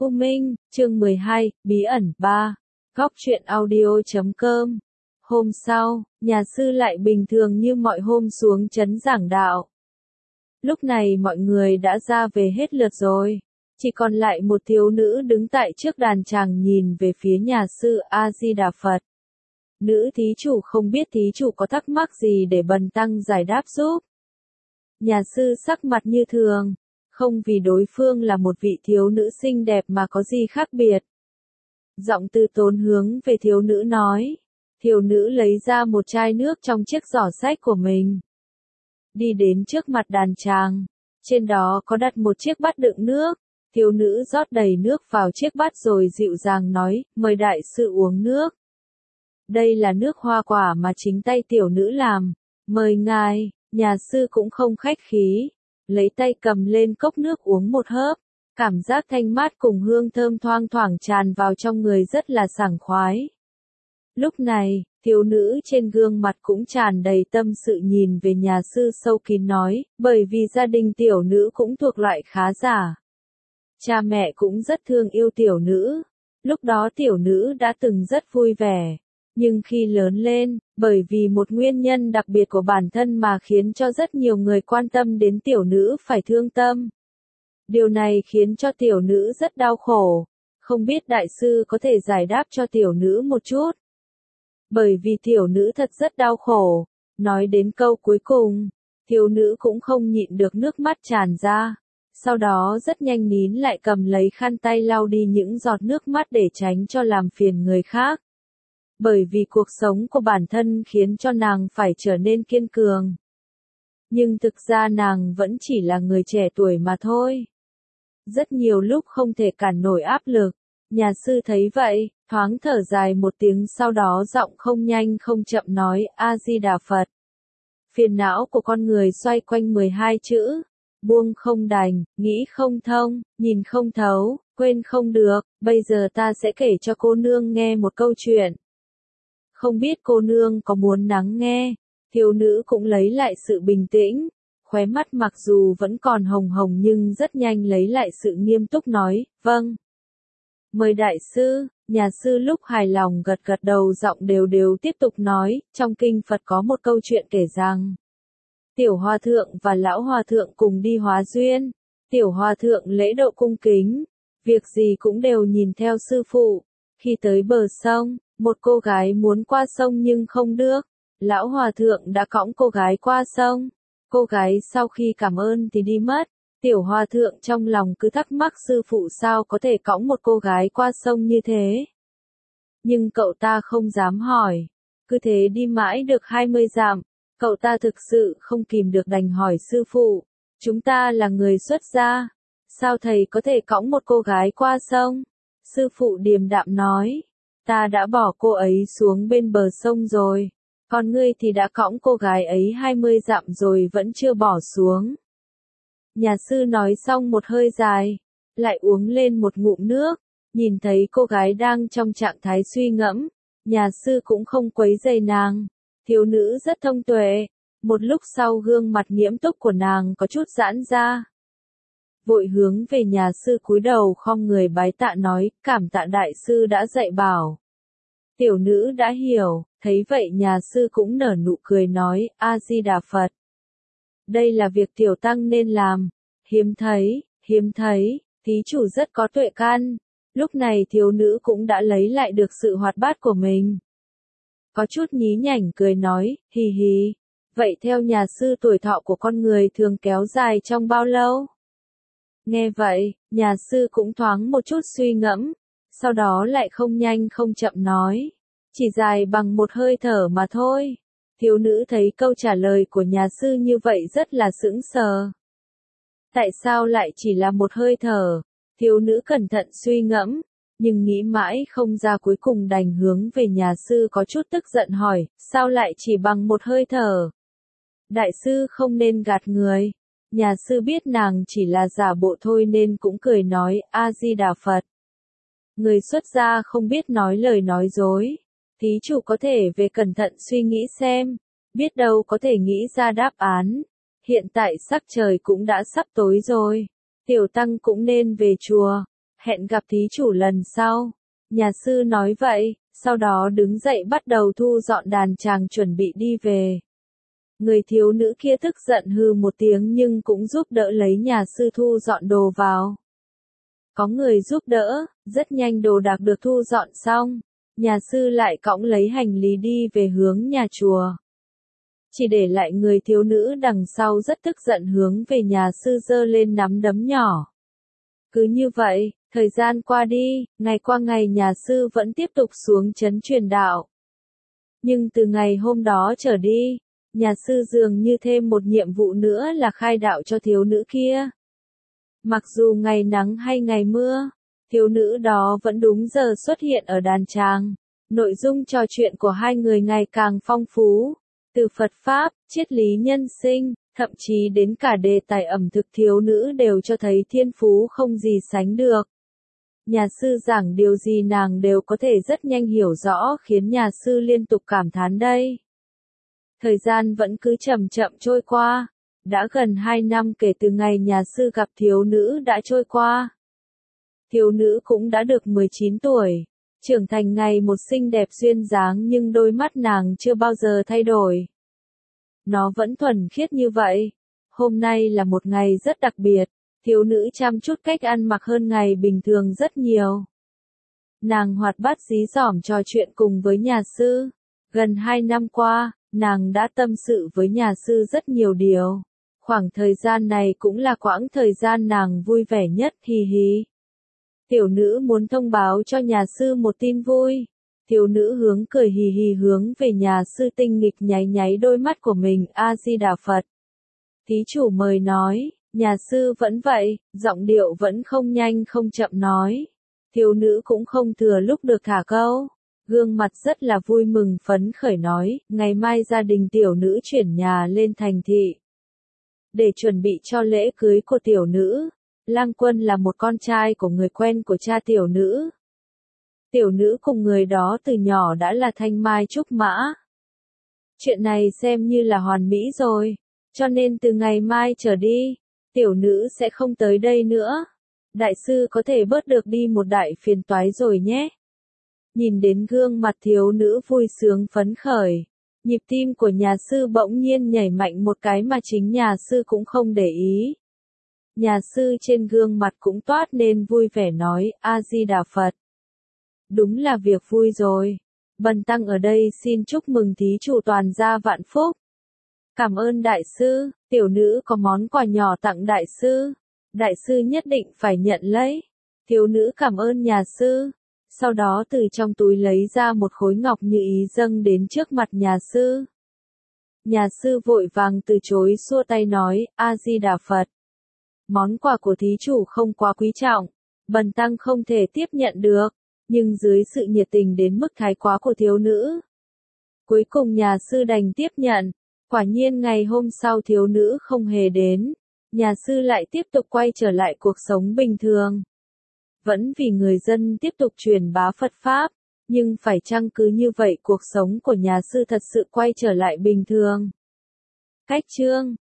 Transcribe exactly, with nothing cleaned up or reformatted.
U Minh, chương mười hai, Bí ẩn ba. Góc truyện audio chấm com. Hôm sau, nhà sư lại bình thường như mọi hôm xuống trấn giảng đạo. Lúc này mọi người đã ra về hết lượt rồi. Chỉ còn lại một thiếu nữ đứng tại trước đàn tràng nhìn về phía nhà sư A-di-đà Phật. Nữ thí chủ không biết thí chủ có thắc mắc gì để bần tăng giải đáp giúp. Nhà sư sắc mặt như thường. Không vì đối phương là một vị thiếu nữ xinh đẹp mà có gì khác biệt. Giọng từ tốn hướng về thiếu nữ nói. Thiếu nữ lấy ra một chai nước trong chiếc giỏ xách của mình. Đi đến trước mặt đàn tràng. Trên đó có đặt một chiếc bát đựng nước. Thiếu nữ rót đầy nước vào chiếc bát rồi dịu dàng nói, mời đại sư uống nước. Đây là nước hoa quả mà chính tay tiểu nữ làm. Mời ngài, nhà sư cũng không khách khí. Lấy tay cầm lên cốc nước uống một hớp, cảm giác thanh mát cùng hương thơm thoang thoảng tràn vào trong người rất là sảng khoái. Lúc này, thiếu nữ trên gương mặt cũng tràn đầy tâm sự nhìn về nhà sư sâu kín nói, bởi vì gia đình tiểu nữ cũng thuộc loại khá giả. Cha mẹ cũng rất thương yêu tiểu nữ, lúc đó tiểu nữ đã từng rất vui vẻ. Nhưng khi lớn lên, bởi vì một nguyên nhân đặc biệt của bản thân mà khiến cho rất nhiều người quan tâm đến tiểu nữ phải thương tâm. Điều này khiến cho tiểu nữ rất đau khổ. Không biết đại sư có thể giải đáp cho tiểu nữ một chút. Bởi vì tiểu nữ thật rất đau khổ. Nói đến câu cuối cùng, thiếu nữ cũng không nhịn được nước mắt tràn ra. Sau đó rất nhanh nín lại cầm lấy khăn tay lau đi những giọt nước mắt để tránh cho làm phiền người khác. Bởi vì cuộc sống của bản thân khiến cho nàng phải trở nên kiên cường. Nhưng thực ra nàng vẫn chỉ là người trẻ tuổi mà thôi. Rất nhiều lúc không thể cản nổi áp lực. Nhà sư thấy vậy, thoáng thở dài một tiếng sau đó giọng không nhanh không chậm nói, A-di-đà Phật. Phiền não của con người xoay quanh mười hai chữ. Buông không đành, nghĩ không thông, nhìn không thấu, quên không được. Bây giờ ta sẽ kể cho cô nương nghe một câu chuyện. Không biết cô nương có muốn lắng nghe. Thiếu nữ cũng lấy lại sự bình tĩnh. Khóe mắt mặc dù vẫn còn hồng hồng nhưng rất nhanh lấy lại sự nghiêm túc nói, vâng. Mời đại sư, nhà sư lúc hài lòng gật gật đầu giọng đều đều tiếp tục nói, trong kinh Phật có một câu chuyện kể rằng. Tiểu hòa thượng và lão hòa thượng cùng đi hóa duyên. Tiểu hòa thượng lễ độ cung kính. Việc gì cũng đều nhìn theo sư phụ. Khi tới bờ sông. Một cô gái muốn qua sông nhưng không được. Lão hòa thượng đã cõng cô gái qua sông. Cô gái sau khi cảm ơn thì đi mất. Tiểu hòa thượng trong lòng cứ thắc mắc sư phụ sao có thể cõng một cô gái qua sông như thế. Nhưng cậu ta không dám hỏi. Cứ thế đi mãi được hai mươi dặm. Cậu ta thực sự không kìm được đành hỏi sư phụ. Chúng ta là người xuất gia. Sao thầy có thể cõng một cô gái qua sông? Sư phụ điềm đạm nói. Ta đã bỏ cô ấy xuống bên bờ sông rồi. Còn ngươi thì đã cõng cô gái ấy hai mươi dặm rồi vẫn chưa bỏ xuống. Nhà sư nói xong một hơi dài. Lại uống lên một ngụm nước. Nhìn thấy cô gái đang trong trạng thái suy ngẫm. Nhà sư cũng không quấy rầy nàng. Thiếu nữ rất thông tuệ. Một lúc sau gương mặt nghiêm túc của nàng có chút giãn ra. Vội hướng về nhà sư cúi đầu khom người bái tạ nói, cảm tạ đại sư đã dạy bảo. Tiểu nữ đã hiểu, thấy vậy nhà sư cũng nở nụ cười nói, A-di-đà Phật. Đây là việc tiểu tăng nên làm. Hiếm thấy, hiếm thấy, thí chủ rất có tuệ căn. Lúc này thiếu nữ cũng đã lấy lại được sự hoạt bát của mình. Có chút nhí nhảnh cười nói, hì hì. Vậy theo nhà sư tuổi thọ của con người thường kéo dài trong bao lâu? Nghe vậy, nhà sư cũng thoáng một chút suy ngẫm, sau đó lại không nhanh không chậm nói. Chỉ dài bằng một hơi thở mà thôi. Thiếu nữ thấy câu trả lời của nhà sư như vậy rất là sững sờ. Tại sao lại chỉ là một hơi thở? Thiếu nữ cẩn thận suy ngẫm, nhưng nghĩ mãi không ra cuối cùng đành hướng về nhà sư có chút tức giận hỏi, sao lại chỉ bằng một hơi thở? Đại sư không nên gạt người. Nhà sư biết nàng chỉ là giả bộ thôi nên cũng cười nói, A-di-đà Phật. Người xuất gia không biết nói lời nói dối. Thí chủ có thể về cẩn thận suy nghĩ xem. Biết đâu có thể nghĩ ra đáp án. Hiện tại sắc trời cũng đã sắp tối rồi. Tiểu tăng cũng nên về chùa. hẹn gặp thí chủ lần sau. Nhà sư nói vậy, sau đó đứng dậy bắt đầu thu dọn đàn tràng chuẩn bị đi về. Người thiếu nữ kia tức giận hừ một tiếng nhưng cũng giúp đỡ lấy nhà sư thu dọn đồ vào. Có người giúp đỡ, rất nhanh đồ đạc được thu dọn xong, nhà sư lại cõng lấy hành lý đi về hướng nhà chùa. Chỉ để lại người thiếu nữ đằng sau rất tức giận hướng về nhà sư giơ lên nắm đấm nhỏ. Cứ như vậy, thời gian qua đi, ngày qua ngày nhà sư vẫn tiếp tục xuống trấn truyền đạo. Nhưng từ ngày hôm đó trở đi, nhà sư dường như thêm một nhiệm vụ nữa là khai đạo cho thiếu nữ kia. Mặc dù ngày nắng hay ngày mưa, thiếu nữ đó vẫn đúng giờ xuất hiện ở đàn tràng. Nội dung trò chuyện của hai người ngày càng phong phú, từ Phật Pháp, triết lý nhân sinh, thậm chí đến cả đề tài ẩm thực thiếu nữ đều cho thấy thiên phú không gì sánh được. Nhà sư giảng điều gì nàng đều có thể rất nhanh hiểu rõ khiến nhà sư liên tục cảm thán đây. Thời gian vẫn cứ chậm chậm trôi qua. Đã gần hai năm kể từ ngày nhà sư gặp thiếu nữ đã trôi qua. Thiếu nữ cũng đã được mười chín tuổi, trưởng thành ngày một xinh đẹp duyên dáng nhưng đôi mắt nàng chưa bao giờ thay đổi. Nó vẫn thuần khiết như vậy. Hôm nay là một ngày rất đặc biệt, thiếu nữ chăm chút cách ăn mặc hơn ngày bình thường rất nhiều. Nàng hoạt bát dí dỏm trò chuyện cùng với nhà sư. Gần hai năm qua, nàng đã tâm sự với nhà sư rất nhiều điều. Khoảng thời gian này cũng là quãng thời gian nàng vui vẻ nhất, hì hì. Tiểu nữ muốn thông báo cho nhà sư một tin vui. Thiếu nữ hướng cười hì hì hướng về nhà sư tinh nghịch nháy nháy đôi mắt của mình, A-di-đà Phật. Thí chủ mời nói, nhà sư vẫn vậy, giọng điệu vẫn không nhanh không chậm nói. Thiếu nữ cũng không thừa lúc được thả câu. Gương mặt rất là vui mừng phấn khởi nói, ngày mai gia đình tiểu nữ chuyển nhà lên thành thị. Để chuẩn bị cho lễ cưới của tiểu nữ, Lăng Quân là một con trai của người quen của cha tiểu nữ. Tiểu nữ cùng người đó từ nhỏ đã là thanh mai trúc mã. Chuyện này xem như là hoàn mỹ rồi, cho nên từ ngày mai trở đi, tiểu nữ sẽ không tới đây nữa. Đại sư có thể bớt được đi một đại phiền toái rồi nhé. Nhìn đến gương mặt thiếu nữ vui sướng phấn khởi, nhịp tim của nhà sư bỗng nhiên nhảy mạnh một cái mà chính nhà sư cũng không để ý. Nhà sư trên gương mặt cũng toát nên vui vẻ nói, A-di-đà Phật. Đúng là việc vui rồi. Bần tăng ở đây xin chúc mừng thí chủ toàn gia vạn phúc. Cảm ơn đại sư, tiểu nữ có món quà nhỏ tặng đại sư. Đại sư nhất định phải nhận lấy. Thiếu nữ cảm ơn nhà sư. Sau đó từ trong túi lấy ra một khối ngọc như ý dâng đến trước mặt nhà sư. Nhà sư vội vàng từ chối xua tay nói, A-di-đà Phật. Món quà của thí chủ không quá quý trọng, bần tăng không thể tiếp nhận được, nhưng dưới sự nhiệt tình đến mức thái quá của thiếu nữ. Cuối cùng nhà sư đành tiếp nhận, quả nhiên ngày hôm sau thiếu nữ không hề đến, nhà sư lại tiếp tục quay trở lại cuộc sống bình thường. Vẫn vì người dân tiếp tục truyền bá Phật Pháp, nhưng phải chăng cứ như vậy cuộc sống của nhà sư thật sự quay trở lại bình thường? Cách chương